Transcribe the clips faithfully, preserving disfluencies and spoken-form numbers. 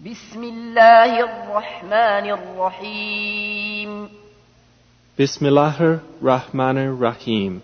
بسم الله الرحمن الرحيم Bismillahir Rahmanir Rahim.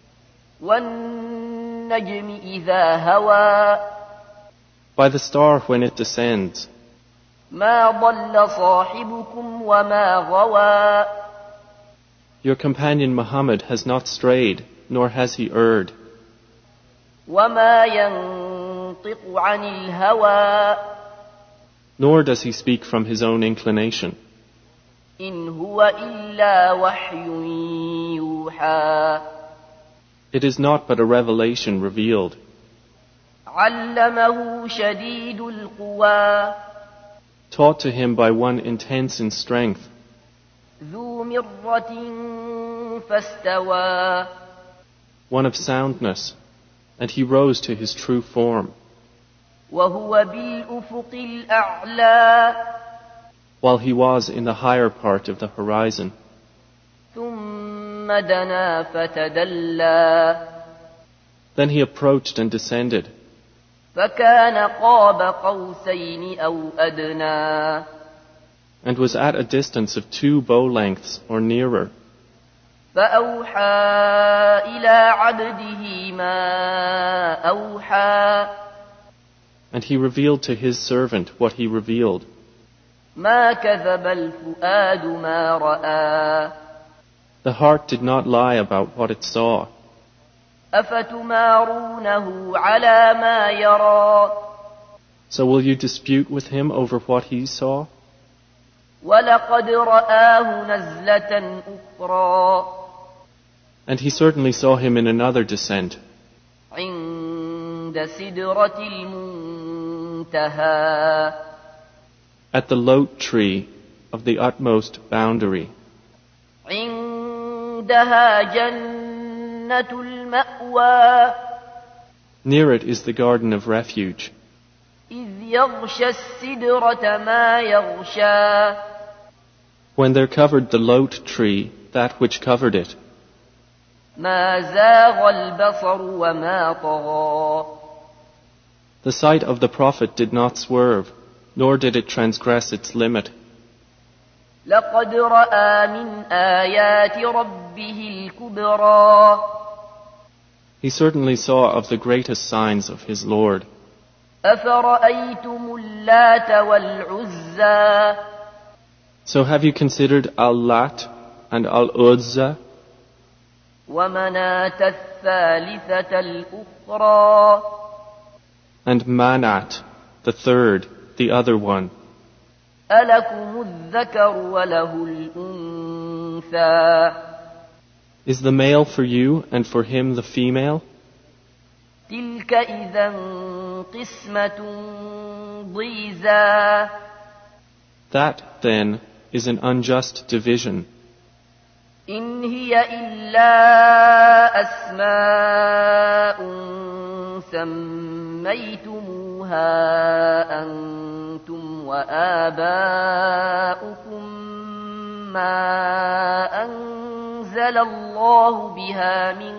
والنجم إذا هوى By the star when it descends. ما ضل صاحبكم وما غوى Your companion Muhammad has not strayed, nor has he erred. وما ينطق عن الهوى Nor does he speak from his own inclination. إن هو إلا وحي يوحى It is not but a revelation revealed. علمه شديد القوى Taught to him by one intense in strength. ذو مرة فاستوى One of soundness. And he rose to his true form. وهو بالأفق الأعلى While he was in the higher part of the horizon. ثم دنا فتدلى Then he approached and descended. فكان قاب قوسين أو أدنى And was at a distance of two bow lengths or nearer. فأوحى إلى عبده ما أوحى And he revealed to his servant what he revealed. ما كذب الفؤاد ما رأى The heart did not lie about what it saw. أفتمارونه على ما يرى So will you dispute with him over what he saw? ولقد رآه نزلة أخرى And he certainly saw him in another descent. عند سدرة المنتهى At the lote tree of the utmost boundary. عندها جنة المأوى Near it is the garden of refuge. إذ يغشى السدرة ما يغشى When there covered the lote tree that which covered it. ما زاغ البصر وما طغى The sight of the Prophet did not swerve, nor did it transgress its limit. لقد رأى من آيات ربه الكبرى He certainly saw of the greatest signs of his Lord. أفرأيتم اللات والعزى So have you considered Al-Lat and Al-Uzza ومناة الثالثة الأخرى and Manat, the third, the other one? ألكم الذكر وله الأنثى Is the male for you and for him the female? تلك إذا قسمة ضيزى That, then, is an unjust division. إن هي إلا أسماء سميتموها أنتم وآباؤكم ما أنزل الله بها من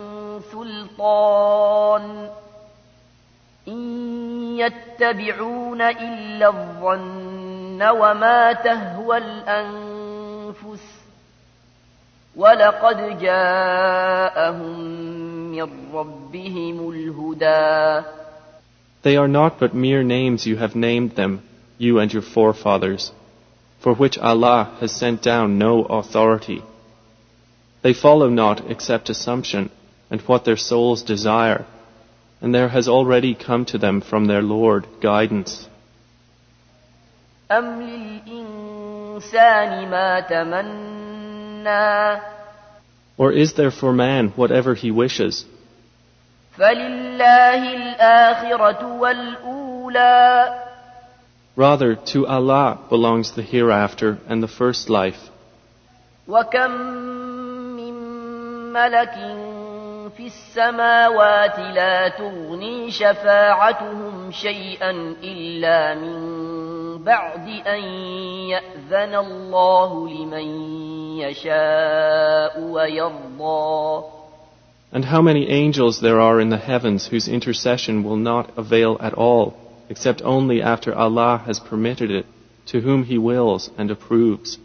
سلطان إن يتبعون إلا الظن وما تهوى الأنفس ولقد جاءهم من ربهم الهدى They are not but mere names you have named them, you and your forefathers, for which Allah has sent down no authority. They follow not except assumption and what their souls desire, and there has already come to them from their Lord guidance. أم للإنسان ما تمنى Or is there for man whatever he wishes? فلله الآخرة والأولى Rather, to Allah belongs the hereafter and the first life. وكم من ملك في السماوات لا تغني شفاعتهم شيئا إلا من بعد أن يأذن الله لمن يشاء ويرضى And how many angels there are in the heavens whose intercession will not avail at all, except only after Allah has permitted it, to whom He wills and approves.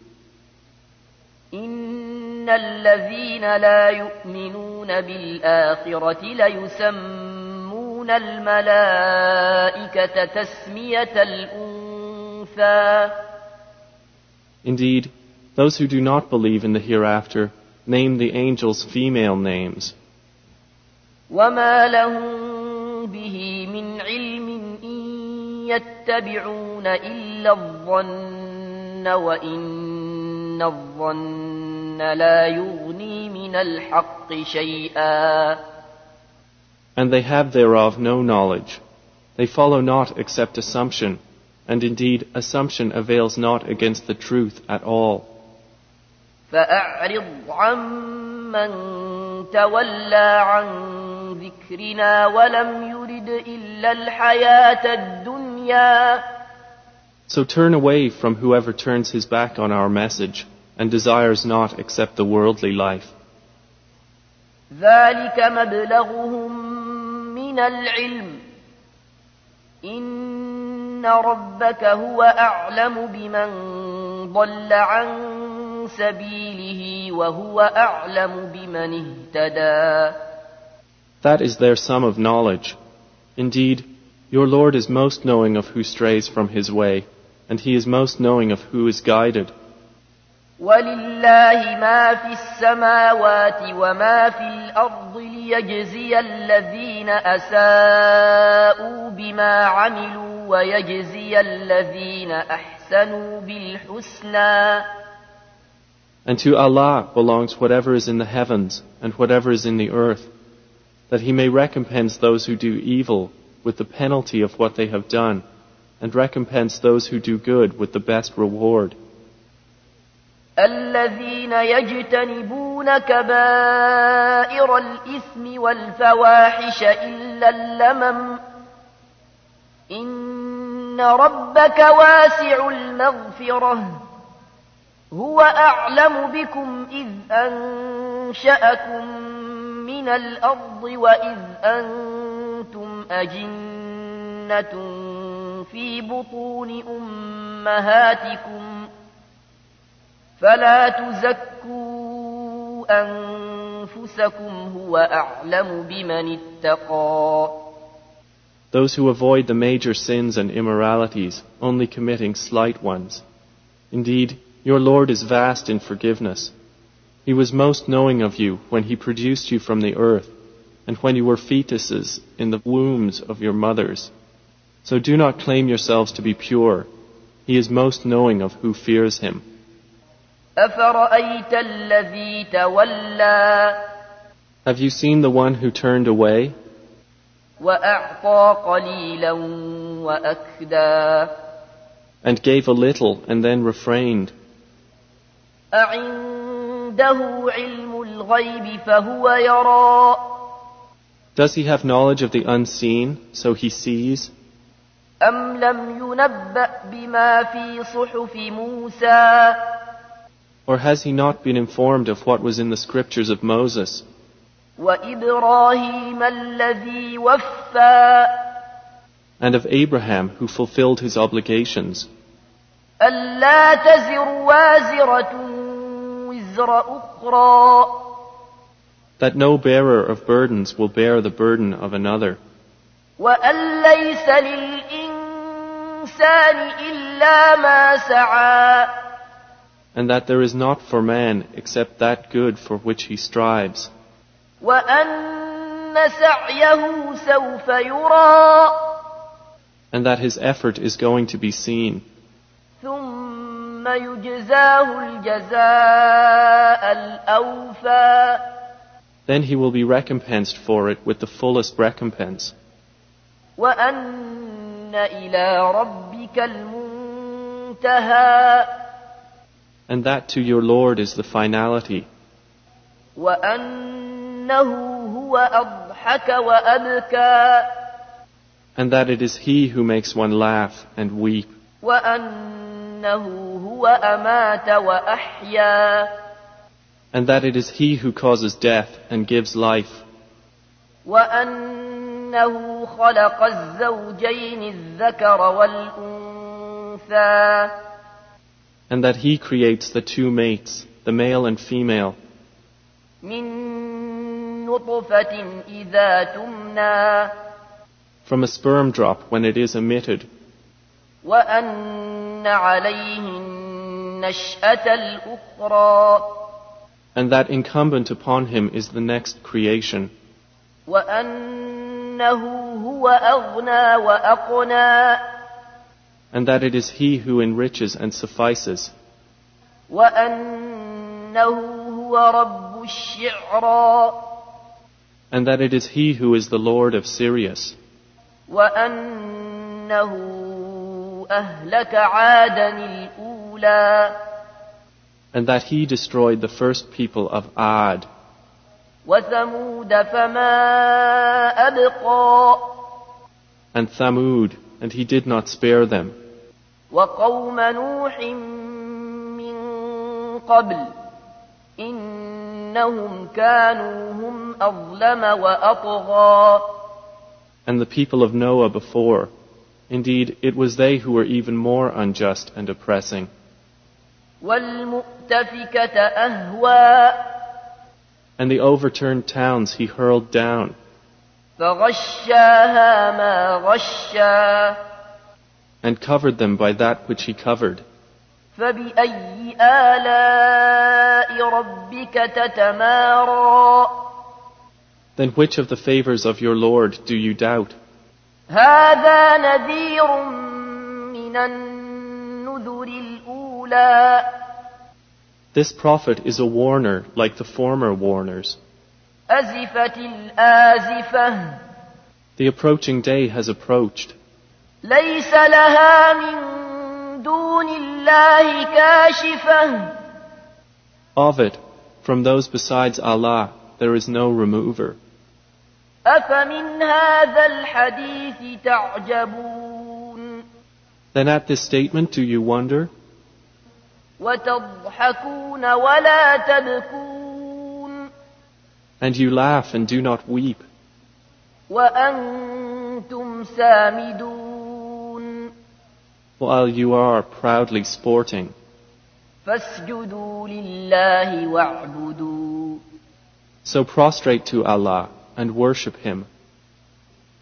إن الذين لا يؤمنون بالآخرة ليسمون الملائكة تسمية الأنثى. Indeed, those who do not believe in the hereafter name the angels female names. وما لهم به من علم إن يتبعون إلا الظن وإن الظن لا يغني من الحق شيئا. And they have thereof no knowledge. They follow not except assumption, and indeed assumption avails not against the truth at all. فأعرض عمن تولى عن ذكرنا ولم يرد إلا الحياة الدنيا. So turn away from whoever turns his back on our message and desires not except the worldly life. ذلك مبلغهم من العلم إن ربك هو أعلم بمن ضل عن سبيله وهو أعلم بمن اهتدى. That is their sum of knowledge. Indeed, your Lord is most knowing of who strays from His way, and He is most knowing of who is guided. ولله ما في السماوات وما في الأرض ليجزي الذين أساءوا بما عملوا ويجزي الذين أحسنوا بالحسنى. And to Allah belongs whatever is in the heavens and whatever is in the earth, that He may recompense those who do evil with the penalty of what they have done, and recompense those who do good with the best reward. الذين يجتنبون كبائر الإثم والفواحش إلا اللمم إن ربك واسع المغفرة هو أعلم بكم إذ أنشأكم من الأرض وإذ أنتم أجنة في بطون أمهاتكم فلا تزكوا أنفسكم هو أعلم بمن اتقى. Those who avoid the major sins and immoralities, only committing slight ones. Indeed, your Lord is vast in forgiveness. He was most knowing of you when He produced you from the earth, and when you were fetuses in the wombs of your mothers. So do not claim yourselves to be pure. He is most knowing of who fears Him. أفرأيت الذي تولى. Have you seen the one who turned away? وأعطى قليلا وأكدى. And gave a little and then refrained. أعنده علم الغيب فهو يرى. Does he have knowledge of the unseen, so he sees? أم لم ينبأ بما في صحف موسى. Or has he not been informed of what was in the scriptures of Moses? وإبراهيم الذي وفى. And of Abraham, who fulfilled his obligations. ألا تزر وازرة وزر أخرى. That no bearer of burdens will bear the burden of another. وأن ليس للإنسان إلا ما سعى. And that there is not for man except that good for which he strives. وأن سعيه سوف يرى. And that his effort is going to be seen. ثم يجزاه الجزاء الأوفى. Then he will be recompensed for it with the fullest recompense. وأن إلى ربك المنتهى. And that to your Lord is the finality. وأنه هو أضحك وأبكى. And that it is He who makes one laugh and weep. وأنه هو أمات وأحيا. And that it is He who causes death and gives life. وأنه أنه خلق الزوجين الذكر والأنثى And that He creates the two mates, the male and female, من نطفة إذا تمنى from a sperm drop when it is emitted, وأن عليه النشأة الأخرى and that incumbent upon Him is the next creation, وأنه هو أغنى وأقنى and that it is He who enriches and suffices, وأنه هو رب الشعرى and that it is He who is the Lord of Sirius, وأنه أهلك عادا الأولى and that He destroyed the first people of Ad, وثمود فما أبقى and Thamud, and He did not spare them, وقوم نوح من قبل إنهم كانوا هم أظلم وأطغى and the people of Noah before. Indeed, it was they who were even more unjust and oppressing. والمؤتفكة أهوى And the overturned towns He hurled down, فغشاها ما غشا and covered them by that which He covered. فبأي آلاء ربك تتمارى Then which of the favors of your Lord do you doubt? هذا نذير من النذر الأولى This prophet is a warner like the former warners. أزفت الآزفة The approaching day has approached. ليس لها من دون الله كاشفة Of it, from those besides Allah, there is no remover. أفمن هذا الحديث تعجبون Then at this statement do you wonder? وتضحكون ولا تبكون And you laugh and do not weep, وأنتم سامدون while you are proudly sporting. فاسجدوا لله واعبدوا So prostrate to Allah and worship Him.